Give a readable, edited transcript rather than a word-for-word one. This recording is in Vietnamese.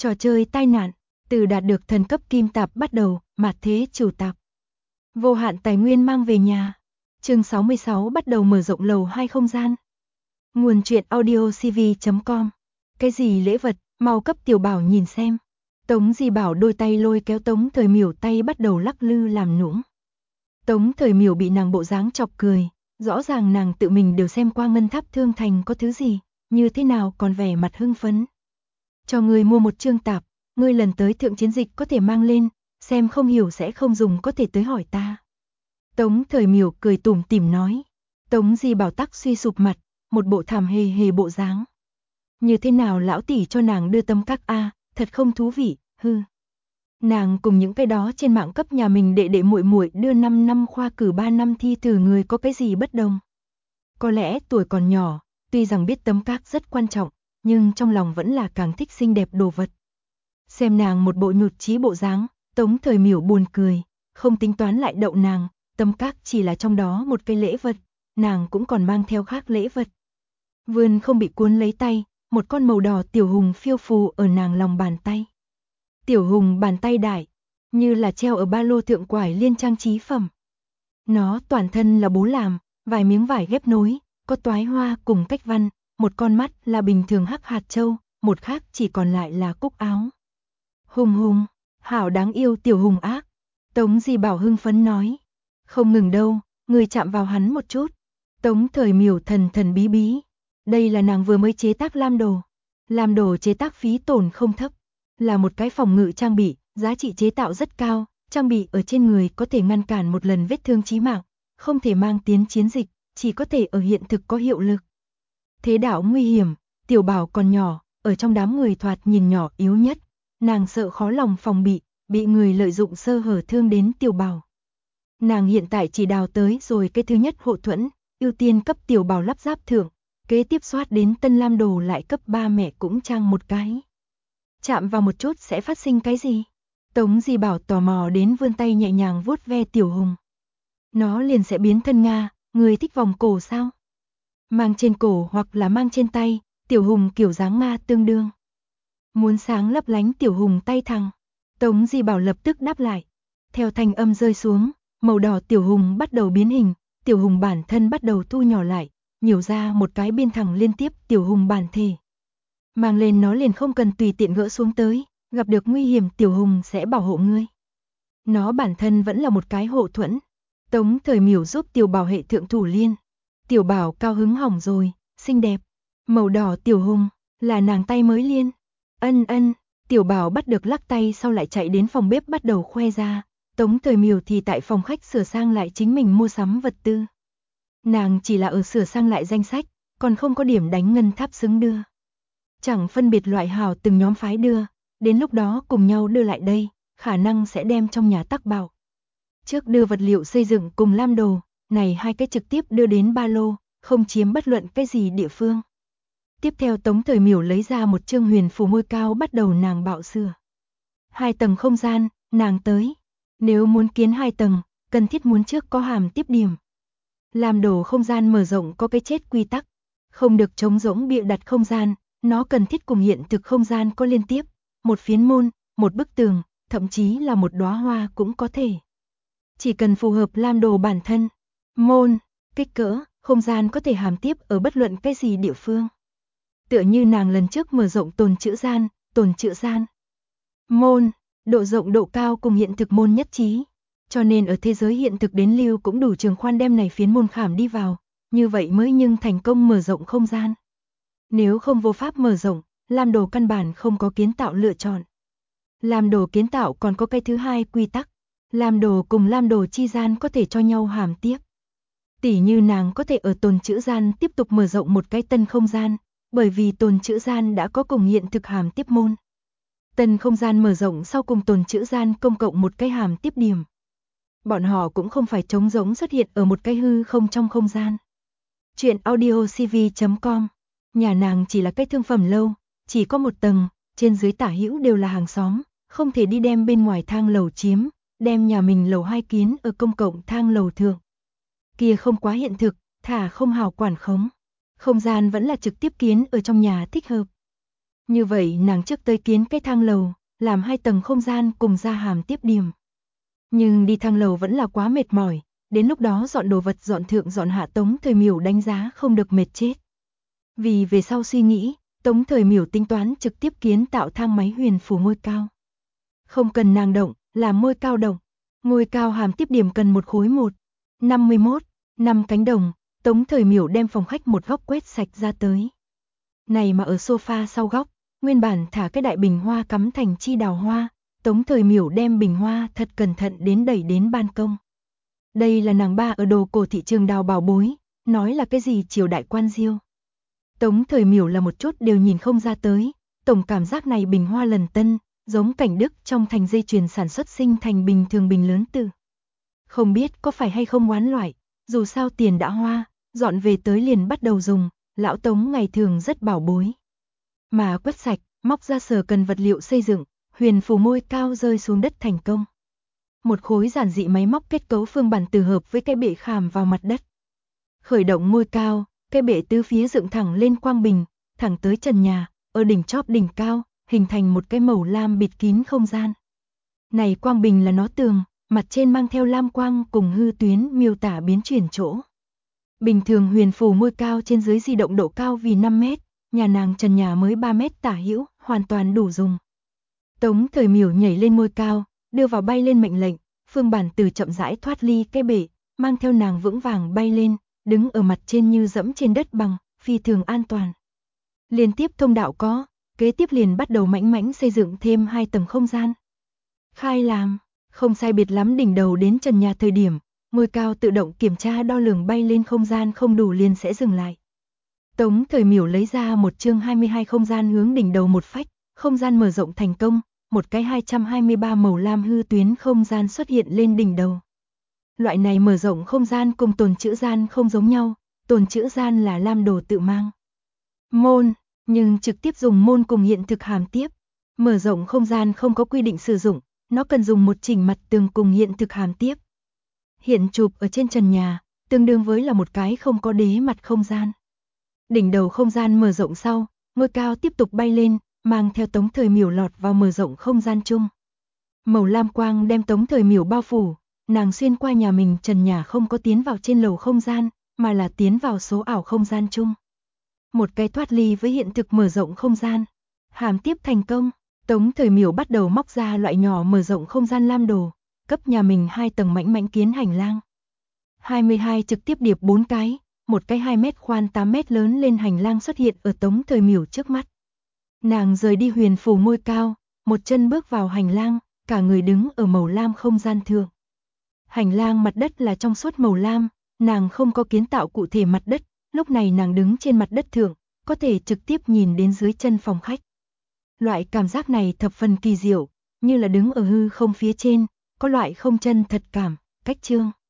Trò chơi tai nạn, từ đạt được thần cấp kim tạp bắt đầu, mạt thế chủ tạp. Vô hạn tài nguyên mang về nhà. Chương 66 bắt đầu mở rộng lầu 2 không gian. Nguồn truyện audiocv.com. Cái gì lễ vật, mau cấp Tiểu Bảo nhìn xem. Tống Di Bảo đôi tay lôi kéo Tống Thời Miểu tay bắt đầu lắc lư làm nũng. Tống Thời Miểu bị nàng bộ dáng chọc cười, rõ ràng nàng tự mình đều xem qua ngân tháp thương thành có thứ gì, như thế nào còn vẻ mặt hưng phấn. Cho ngươi mua một chương tạp, ngươi lần tới thượng chiến dịch có thể mang lên, xem không hiểu sẽ không dùng có thể tới hỏi ta. Tống Thời Miểu cười tủm tỉm nói. Tống Di Bảo tắc suy sụp mặt, một bộ thảm hề hề bộ dáng. Như thế nào lão tỷ cho nàng đưa tâm các a, thật không thú vị, hư. Nàng cùng những cái đó trên mạng cấp nhà mình đệ đệ muội muội đưa 5 năm khoa cử 3 năm thi thử người có cái gì bất đồng. Có lẽ tuổi còn nhỏ, tuy rằng biết tấm các rất quan trọng, nhưng trong lòng vẫn là càng thích xinh đẹp đồ vật. Xem nàng một bộ nhụt chí bộ dáng, Tống Thời Miểu buồn cười, không tính toán lại đậu nàng, tấm các chỉ là trong đó một cái lễ vật, nàng cũng còn mang theo khác lễ vật. Vươn không bị cuốn lấy tay, một con màu đỏ tiểu hùng phiêu phù ở nàng lòng bàn tay. Tiểu hùng bàn tay đại, như là treo ở ba lô thượng quải liên trang trí phẩm. Nó toàn thân là bố làm, vài miếng vải ghép nối, có toái hoa cùng cách văn, một con mắt là bình thường hắc hạt châu, một khác chỉ còn lại là cúc áo. Hùng hùng, hảo đáng yêu tiểu hùng ác. Tống Di Bảo hưng phấn nói. Không ngừng đâu, người chạm vào hắn một chút. Tống Thời Miểu thần thần bí bí. Đây là nàng vừa mới chế tác lam đồ. Lam đồ chế tác phí tổn không thấp. Là một cái phòng ngự trang bị, giá trị chế tạo rất cao. Trang bị ở trên người có thể ngăn cản một lần vết thương chí mạng. Không thể mang tiến chiến dịch, chỉ có thể ở hiện thực có hiệu lực. Thế đạo nguy hiểm, Tiểu Bảo còn nhỏ, ở trong đám người thoạt nhìn nhỏ yếu nhất. Nàng sợ khó lòng phòng bị người lợi dụng sơ hở thương đến Tiểu Bảo. Nàng hiện tại chỉ đào tới rồi cái thứ nhất hộ thuẫn, ưu tiên cấp Tiểu Bảo lắp ráp thượng, kế tiếp soát đến tân lam đồ lại cấp ba mẹ cũng trang một cái. Chạm vào một chút sẽ phát sinh cái gì? Tống Di Bảo tò mò đến vươn tay nhẹ nhàng vuốt ve Tiểu Hùng. Nó liền sẽ biến thân Nga, người thích vòng cổ sao? Mang trên cổ hoặc là mang trên tay, Tiểu Hùng kiểu dáng Nga tương đương. Muốn sáng lấp lánh Tiểu Hùng tay thẳng. Tống Di Bảo lập tức đáp lại. Theo thanh âm rơi xuống, màu đỏ Tiểu Hùng bắt đầu biến hình, Tiểu Hùng bản thân bắt đầu thu nhỏ lại, nhiều ra một cái biên thẳng liên tiếp Tiểu Hùng bản thể. Mang lên nó liền không cần tùy tiện gỡ xuống tới, gặp được nguy hiểm Tiểu Hùng sẽ bảo hộ ngươi. Nó bản thân vẫn là một cái hộ thuẫn. Tống Thời Miểu giúp Tiểu Bảo hệ thượng thủ liên. Tiểu Bảo cao hứng hỏng rồi, xinh đẹp. Màu đỏ Tiểu Hùng, là nàng tay mới liên. Ân, Tiểu Bảo bắt được lắc tay sau lại chạy đến phòng bếp bắt đầu khoe ra. Tống Thời Miểu thì tại phòng khách sửa sang lại chính mình mua sắm vật tư. Nàng chỉ là ở sửa sang lại danh sách, còn không có điểm đánh ngân tháp xứng đưa. Chẳng phân biệt loại hào từng nhóm phái đưa, đến lúc đó cùng nhau đưa lại đây, khả năng sẽ đem trong nhà tắc bảo. Trước đưa vật liệu xây dựng cùng lam đồ, này hai cái trực tiếp đưa đến ba lô, không chiếm bất luận cái gì địa phương. Tiếp theo Tống Thời Miểu lấy ra một chương huyền phù môi cao bắt đầu nàng bạo sửa. 2 tầng không gian, nàng tới. Nếu muốn kiến 2 tầng, cần thiết muốn trước có hàm tiếp điểm. Làm đồ không gian mở rộng có cái chết quy tắc, không được trống rỗng bịa đặt không gian, nó cần thiết cùng hiện thực không gian có liên tiếp, một phiến môn, một bức tường, thậm chí là một đóa hoa cũng có thể. Chỉ cần phù hợp làm đồ bản thân, môn, kích cỡ, không gian có thể hàm tiếp ở bất luận cái gì địa phương. Tựa như nàng lần trước mở rộng tồn trữ gian. Môn, độ rộng độ cao cùng hiện thực môn nhất trí. Cho nên ở thế giới hiện thực đến lưu cũng đủ trường khoan đem này phiến môn khảm đi vào, như vậy mới nhưng thành công mở rộng không gian. Nếu không vô pháp mở rộng, làm đồ căn bản không có kiến tạo lựa chọn. Làm đồ kiến tạo còn có cái thứ hai quy tắc, làm đồ cùng làm đồ chi gian có thể cho nhau hàm tiếp. Tỉ như nàng có thể ở tồn trữ gian tiếp tục mở rộng một cái tân không gian, bởi vì tồn trữ gian đã có cùng hiện thực hàm tiếp môn. Tân không gian mở rộng sau cùng tồn trữ gian công cộng một cái hàm tiếp điểm. Bọn họ cũng không phải trống rỗng xuất hiện ở một cái hư không trong không gian. Chuyện audiocv.com. Nhà nàng chỉ là cái thương phẩm lâu, chỉ có một tầng, trên dưới tả hữu đều là hàng xóm, không thể đi đem bên ngoài thang lầu chiếm, đem nhà mình lầu 2 kiến ở công cộng thang lầu thượng. Kia không quá hiện thực, thả không hào quản khống. Không gian vẫn là trực tiếp kiến ở trong nhà thích hợp. Như vậy nàng trước tới kiến cái thang lầu, làm 2 tầng không gian cùng ra hàm tiếp điểm. Nhưng đi thang lầu vẫn là quá mệt mỏi, đến lúc đó dọn đồ vật dọn thượng dọn hạ Tống Thời Miểu đánh giá không được mệt chết. Vì về sau suy nghĩ, Tống Thời Miểu tính toán trực tiếp kiến tạo thang máy huyền phù ngôi cao. Không cần nàng động, làm ngôi cao động. Ngôi cao hàm tiếp điểm cần một khối 1,51, 5 cánh đồng, Tống Thời Miểu đem phòng khách một góc quét sạch ra tới. Này mà ở sofa sau góc, nguyên bản thả cái đại bình hoa cắm thành chi đào hoa, Tống Thời Miểu đem bình hoa thật cẩn thận đến đẩy đến ban công. Đây là nàng ba ở đồ cổ thị trường đào bảo bối, nói là cái gì triều đại quan diêu. Tống Thời Miểu là một chút đều nhìn không ra tới, tổng cảm giác này bình hoa lần tân, giống cảnh đức trong thành dây chuyền sản xuất sinh thành bình thường bình lớn từ. Không biết có phải hay không oán loại, dù sao tiền đã hoa, dọn về tới liền bắt đầu dùng, lão Tống ngày thường rất bảo bối. Mà quét sạch, móc ra sở cần vật liệu xây dựng, huyền phù môi cao rơi xuống đất thành công. Một khối giản dị máy móc kết cấu phương bản từ hợp với cái bệ khảm vào mặt đất. Khởi động môi cao, cái bệ tứ phía dựng thẳng lên quang bình, thẳng tới trần nhà, ở đỉnh chóp đỉnh cao, hình thành một cái màu lam bịt kín không gian. Này quang bình là nó tường, mặt trên mang theo lam quang cùng hư tuyến miêu tả biến chuyển chỗ. Bình thường huyền phù môi cao trên dưới di động độ cao vì 5 mét, nhà nàng trần nhà mới 3 mét tả hữu, hoàn toàn đủ dùng. Tống Thời Miểu nhảy lên môi cao, đưa vào bay lên mệnh lệnh, phương bản từ chậm rãi thoát ly cái bể, mang theo nàng vững vàng bay lên, đứng ở mặt trên như dẫm trên đất bằng, phi thường an toàn. Liên tiếp thông đạo có, kế tiếp liền bắt đầu mãnh mãnh xây dựng thêm 2 tầng không gian. Khai làm, không sai biệt lắm đỉnh đầu đến trần nhà thời điểm, ngôi cao tự động kiểm tra đo lường bay lên không gian không đủ liền sẽ dừng lại. Tống Thời Miểu lấy ra một chương 22 không gian hướng đỉnh đầu một phách, không gian mở rộng thành công, một cái 223 màu lam hư tuyến không gian xuất hiện lên đỉnh đầu. Loại này mở rộng không gian cùng tồn trữ gian không giống nhau, tồn trữ gian là lam đồ tự mang môn, nhưng trực tiếp dùng môn cùng hiện thực hàm tiếp. Mở rộng không gian không có quy định sử dụng, nó cần dùng một chỉnh mặt tường cùng hiện thực hàm tiếp. Hiện chụp ở trên trần nhà, tương đương với là một cái không có đế mặt không gian. Đỉnh đầu không gian mở rộng sau, ngôi cao tiếp tục bay lên, mang theo Tống Thời Miểu lọt vào mở rộng không gian chung. Màu lam quang đem Tống Thời Miểu bao phủ, nàng xuyên qua nhà mình trần nhà không có tiến vào trên lầu không gian, mà là tiến vào số ảo không gian chung. Một cái thoát ly với hiện thực mở rộng không gian. Hàm tiếp thành công, Tống Thời Miểu bắt đầu móc ra loại nhỏ mở rộng không gian lam đồ, cấp nhà mình 2 tầng mãnh mãnh kiến hành lang. 22 trực tiếp điệp 4 cái, một cái 2 mét khoan 8 mét lớn lên hành lang xuất hiện ở Tống Thời Miểu trước mắt. Nàng rời đi huyền phù môi cao, một chân bước vào hành lang, cả người đứng ở màu lam không gian thượng. Hành lang mặt đất là trong suốt màu lam, nàng không có kiến tạo cụ thể mặt đất, lúc này nàng đứng trên mặt đất thượng, có thể trực tiếp nhìn đến dưới chân phòng khách. Loại cảm giác này thập phần kỳ diệu, như là đứng ở hư không phía trên, có loại không chân thật cảm, cách trương.